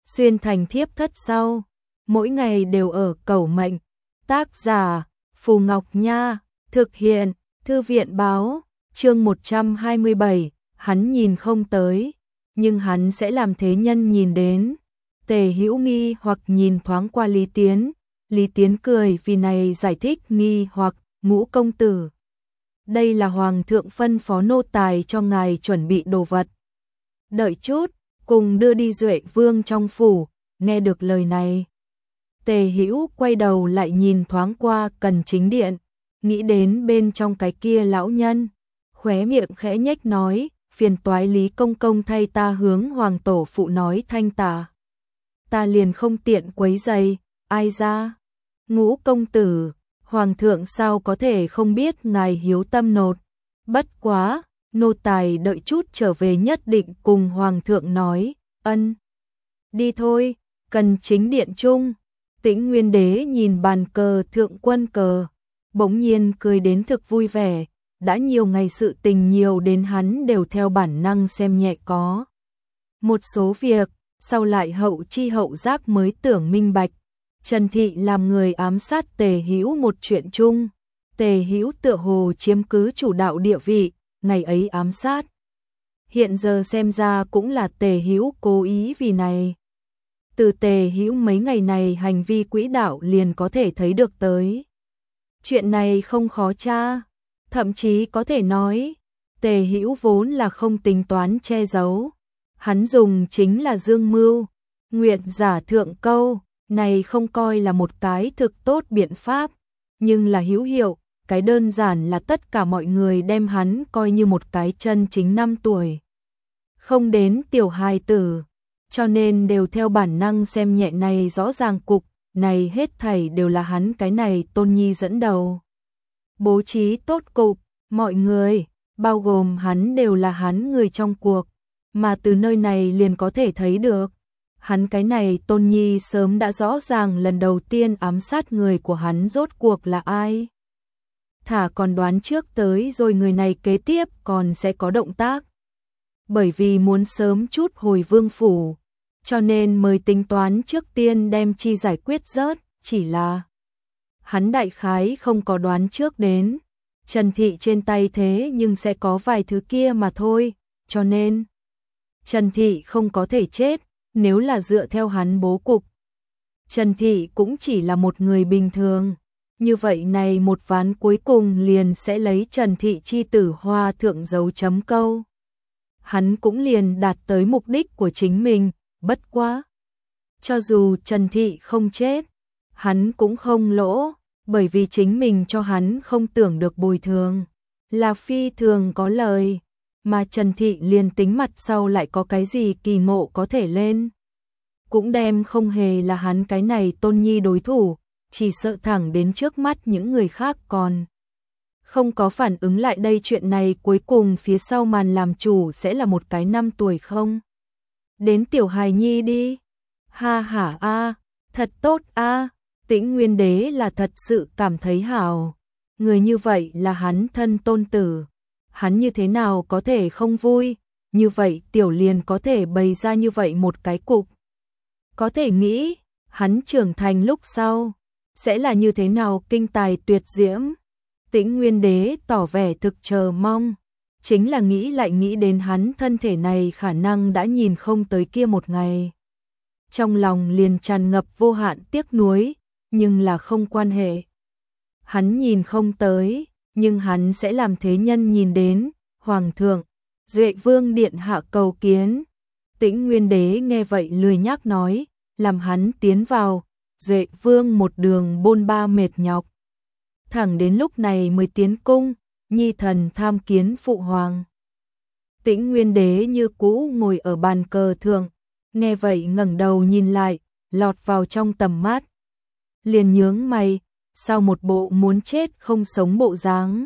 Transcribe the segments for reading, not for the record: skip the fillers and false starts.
xuyên thành thiếp thất sau, mỗi ngày đều ở cầu mệnh. Tác giả Phù Ngọc Nha, thực hiện Thư viện Báo. Chương 127, hắn nhìn không tới, nhưng hắn sẽ làm thế nhân nhìn đến. Tề Hữu nghi hoặc nhìn thoáng qua Lý Tiến, Lý Tiến cười vì này giải thích nghi hoặc, Ngũ công tử. Đây là hoàng thượng phân phó nô tài cho ngài chuẩn bị đồ vật. Đợi chút, cùng đưa đi Duệ Vương trong phủ. Nghe được lời này, Tề Hữu quay đầu lại nhìn thoáng qua Cần Chính Điện, nghĩ đến bên trong cái kia lão nhân, khóe miệng khẽ nhếch nói, phiền toái Lý công công thay ta hướng hoàng tổ phụ nói thanh tả. Ta liền không tiện quấy rầy. Ai ra? Ngũ công tử, hoàng thượng sao có thể không biết ngài hiếu tâm nột. Bất quá, nô tài đợi chút trở về nhất định cùng hoàng thượng nói. Ân. Đi thôi. Cần Chính Điện chung, Tĩnh Nguyên Đế nhìn bàn cờ thượng quân cờ, bỗng nhiên cười đến thực vui vẻ. Đã nhiều ngày sự tình nhiều đến hắn đều theo bản năng xem nhẹ có. Một số việc, sau lại hậu chi hậu giác mới tưởng minh bạch. Trần Thị làm người ám sát Tề Hữu một chuyện chung. Tề Hữu tựa hồ chiếm cứ chủ đạo địa vị, ngày ấy ám sát. Hiện giờ xem ra cũng là Tề Hữu cố ý vì này. Từ Tề Hữu mấy ngày này hành vi quỹ đạo liền có thể thấy được tới. Chuyện này không khó tra, thậm chí có thể nói, Tề Hữu vốn là không tính toán che giấu. Hắn dùng chính là dương mưu, nguyện giả thượng câu, này không coi là một cái thực tốt biện pháp, nhưng là hữu hiệu, cái đơn giản là tất cả mọi người đem hắn coi như một cái chân chính 5 tuổi. Không đến tiểu hài tử, cho nên đều theo bản năng xem nhẹ này rõ ràng cục, này hết thảy đều là hắn cái này Tôn Nhi dẫn đầu. Bố trí tốt cục, mọi người, bao gồm hắn đều là hắn người trong cuộc, mà từ nơi này liền có thể thấy được. Hắn cái này Tôn Nhi sớm đã rõ ràng lần đầu tiên ám sát người của hắn rốt cuộc là ai. Thả còn đoán trước tới rồi người này kế tiếp còn sẽ có động tác. Bởi vì muốn sớm chút hồi vương phủ, cho nên mới tính toán trước tiên đem chi giải quyết rớt, chỉ là hắn đại khái không có đoán trước đến. Trần Thị trên tay thế nhưng sẽ có vài thứ kia mà thôi, cho nên Trần Thị không có thể chết, nếu là dựa theo hắn bố cục. Trần Thị cũng chỉ là một người bình thường, như vậy này một ván cuối cùng liền sẽ lấy Trần Thị chi tử Hoa thượng dấu chấm câu. Hắn cũng liền đạt tới mục đích của chính mình, bất quá. Cho dù Trần Thị không chết, hắn cũng không lỗ, bởi vì chính mình cho hắn không tưởng được bồi thường, là phi thường có lời. Mà Trần Thị liền tính mặt sau lại có cái gì kỳ ngộ có thể lên, cũng đem không hề là hắn cái này Tôn Nhi đối thủ, chỉ sợ thẳng đến trước mắt những người khác còn không có phản ứng lại đây. Chuyện này cuối cùng phía sau màn làm chủ sẽ là một cái 5 tuổi không đến tiểu hài nhi đi. Ha hả a, thật tốt a. Tĩnh Nguyên Đế là thật sự cảm thấy hảo, người như vậy là hắn thân tôn tử. Hắn như thế nào có thể không vui, như vậy tiểu liền có thể bày ra như vậy một cái cục. Có thể nghĩ, hắn trưởng thành lúc sau, sẽ là như thế nào kinh tài tuyệt diễm. Tĩnh Nguyên Đế tỏ vẻ thực chờ mong, chính là nghĩ lại nghĩ đến hắn thân thể này khả năng đã nhìn không tới kia một ngày. Trong lòng liền tràn ngập vô hạn tiếc nuối, nhưng là không quan hệ. Hắn nhìn không tới, nhưng hắn sẽ làm thế nhân nhìn đến. Hoàng thượng, Duệ Vương điện hạ cầu kiến. Tĩnh Nguyên Đế nghe vậy lười nhác nói, làm hắn tiến vào. Duệ Vương một đường bôn ba mệt nhọc, thẳng đến lúc này mới tiến cung, nhi thần tham kiến phụ hoàng. Tĩnh Nguyên Đế như cũ ngồi ở bàn cờ thượng, nghe vậy ngẩng đầu nhìn lại, lọt vào trong tầm mắt. Liền nhướng mày, sao một bộ muốn chết không sống bộ dáng.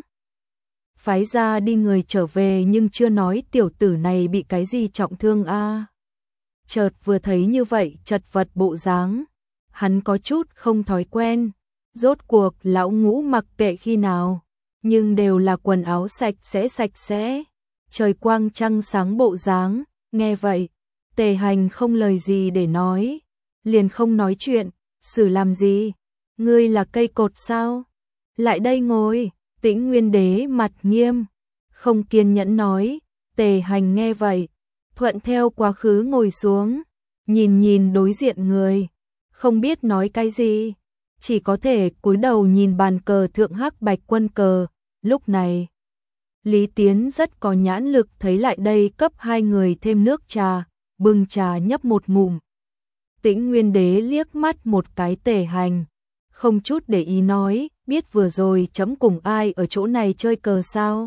Phái ra đi người trở về nhưng chưa nói tiểu tử này bị cái gì trọng thương a. Chợt vừa thấy như vậy chật vật bộ dáng, hắn có chút không thói quen. Rốt cuộc lão Ngũ mặc kệ khi nào, nhưng đều là quần áo sạch sẽ, trời quang trăng sáng bộ dáng. Nghe vậy, Tề Hành không lời gì để nói, liền không nói chuyện, xử làm gì? Ngươi là cây cột sao? Lại đây ngồi. Tĩnh Nguyên Đế mặt nghiêm, không kiên nhẫn nói. Tề Hành nghe vậy, thuận theo quá khứ ngồi xuống, nhìn nhìn đối diện người, không biết nói cái gì, chỉ có thể cúi đầu nhìn bàn cờ thượng hắc bạch quân cờ. Lúc này, Lý Tiến rất có nhãn lực, thấy lại đây cấp hai người thêm nước trà, bưng trà nhấp một ngụm. Tĩnh Nguyên Đế liếc mắt một cái Tề Hành, không chút để ý nói, biết vừa rồi chấm cùng ai ở chỗ này chơi cờ sao?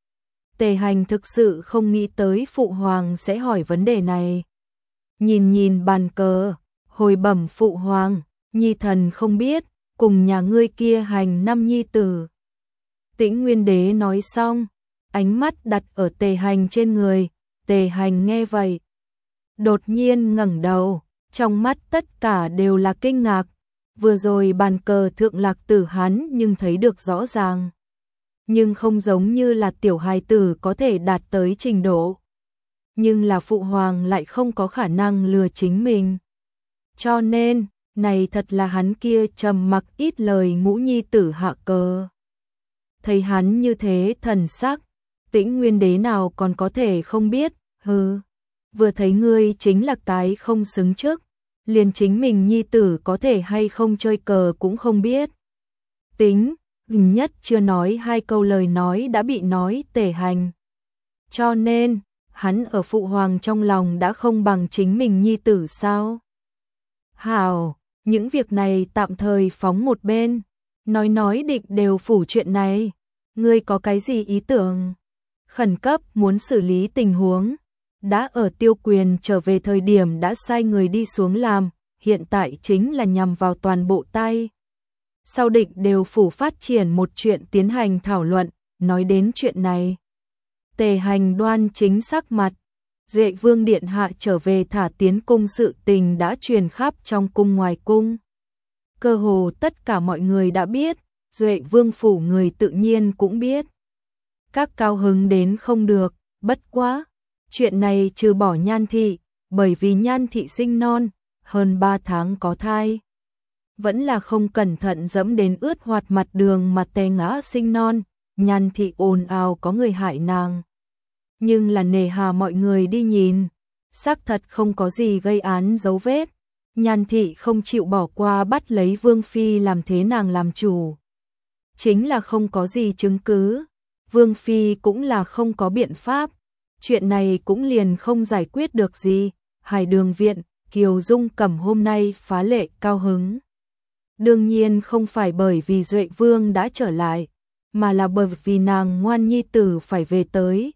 Tề Hành thực sự không nghĩ tới Phụ Hoàng sẽ hỏi vấn đề này. Nhìn nhìn bàn cờ, hồi bẩm Phụ Hoàng, nhi thần không biết, cùng nhà ngươi kia hành năm nhi tử. Tĩnh Nguyên Đế nói xong, ánh mắt đặt ở Tề Hành trên người. Tề Hành nghe vậy, đột nhiên ngẩng đầu, trong mắt tất cả đều là kinh ngạc. Vừa rồi bàn cờ thượng lạc tử hắn nhưng thấy được rõ ràng, nhưng không giống như là tiểu hài tử có thể đạt tới trình độ. Nhưng là Phụ Hoàng lại không có khả năng lừa chính mình. Cho nên, này thật là hắn kia trầm mặc ít lời ngũ nhi tử hạ cờ. Thấy hắn như thế thần sắc, Tĩnh Nguyên Đế nào còn có thể không biết, vừa thấy ngươi chính là cái không xứng trước, liền chính mình nhi tử có thể hay không chơi cờ cũng không biết. Tính, nhất chưa nói hai câu lời nói đã bị nói Tề Hành. Cho nên, hắn ở Phụ Hoàng trong lòng đã không bằng chính mình nhi tử sao? Hảo, những việc này tạm thời phóng một bên, nói định đều phủ chuyện này, ngươi có cái gì ý tưởng? Khẩn cấp muốn xử lý tình huống, đã ở Tiêu Quyền trở về thời điểm đã sai người đi xuống làm, hiện tại chính là nhằm vào toàn bộ tay. Sau định đều phủ phát triển một chuyện tiến hành thảo luận, nói đến chuyện này. Tề Hành đoan chính sắc mặt, Duệ Vương Điện Hạ trở về thả tiến cung sự tình đã truyền khắp trong cung ngoài cung. Cơ hồ tất cả mọi người đã biết, Duệ Vương phủ người tự nhiên cũng biết. Các cao hứng đến không được, bất quá. Chuyện này trừ bỏ Nhan Thị, bởi vì Nhan Thị sinh non, hơn 3 tháng có thai. Vẫn là không cẩn thận dẫm đến ướt hoạt mặt đường mà té ngã sinh non, Nhan Thị ồn ào có người hại nàng. Nhưng là nề hà mọi người đi nhìn, xác thật không có gì gây án dấu vết. Nhan Thị không chịu bỏ qua bắt lấy Vương Phi làm thế nàng làm chủ. Chính là không có gì chứng cứ, Vương Phi cũng là không có biện pháp. Chuyện này cũng liền không giải quyết được gì. Hải Đường Viện, Kiều Dung Cẩm hôm nay phá lệ cao hứng. Đương nhiên không phải bởi vì Duệ Vương đã trở lại, mà là bởi vì nàng ngoan nhi tử phải về tới,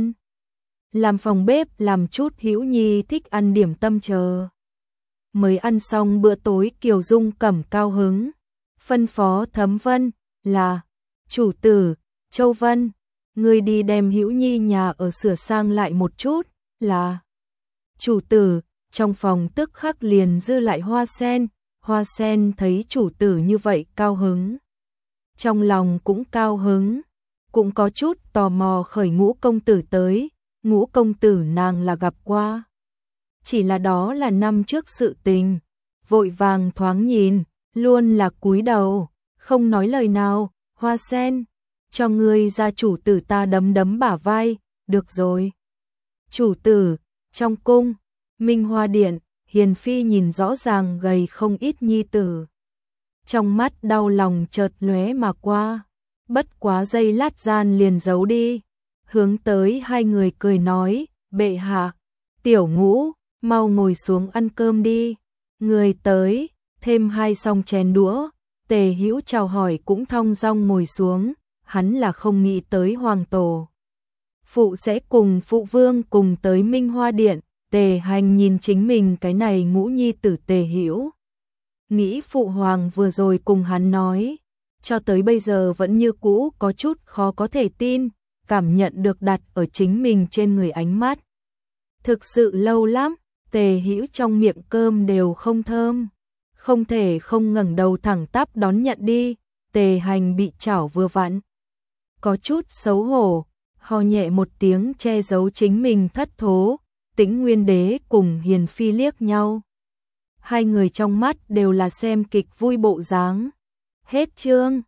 làm phòng bếp làm chút Hữu Nhi thích ăn điểm tâm chờ. Mới ăn xong bữa tối Kiều Dung Cẩm cao hứng, phân phó Thấm Vân là, chủ tử, Châu Vân, ngươi đi đem Hữu Nhi nhà ở sửa sang lại một chút, là. Chủ tử, trong phòng tức khắc liền dư lại Hoa Sen thấy chủ tử như vậy cao hứng. Trong lòng cũng cao hứng, cũng có chút tò mò khởi Ngũ công tử tới, Ngũ công tử nàng là gặp qua. Chỉ là đó là năm trước sự tình, vội vàng thoáng nhìn, luôn là cúi đầu, không nói lời nào. Hoa Sen, cho ngươi ra chủ tử ta đấm bả vai, được rồi. Chủ tử, trong cung, Minh Hoa Điện, Hiền Phi nhìn rõ ràng gầy không ít nhi tử. Trong mắt đau lòng chợt lóe mà qua, bất quá giây lát gian liền giấu đi. Hướng tới hai người cười nói, bệ hạ, Tiểu Ngũ, mau ngồi xuống ăn cơm đi. Người tới, thêm hai song chén đũa. Tề Hữu chào hỏi cũng thong dong ngồi xuống, hắn là không nghĩ tới Hoàng tổ phụ sẽ cùng phụ vương cùng tới Minh Hoa Điện. Tề Hành nhìn chính mình cái này ngũ nhi tử Tề Hữu, nghĩ phụ hoàng vừa rồi cùng hắn nói, cho tới bây giờ vẫn như cũ có chút khó có thể tin, cảm nhận được đặt ở chính mình trên người ánh mắt. Thực sự lâu lắm, Tề Hữu trong miệng cơm đều không thơm, không thể không ngẩng đầu thẳng tắp đón nhận đi. Tề Hành bị chảo vừa vặn, có chút xấu hổ, ho nhẹ một tiếng che giấu chính mình thất thố. Tĩnh Nguyên Đế cùng Hiền Phi liếc nhau. Hai người trong mắt đều là xem kịch vui bộ dáng. Hết chương.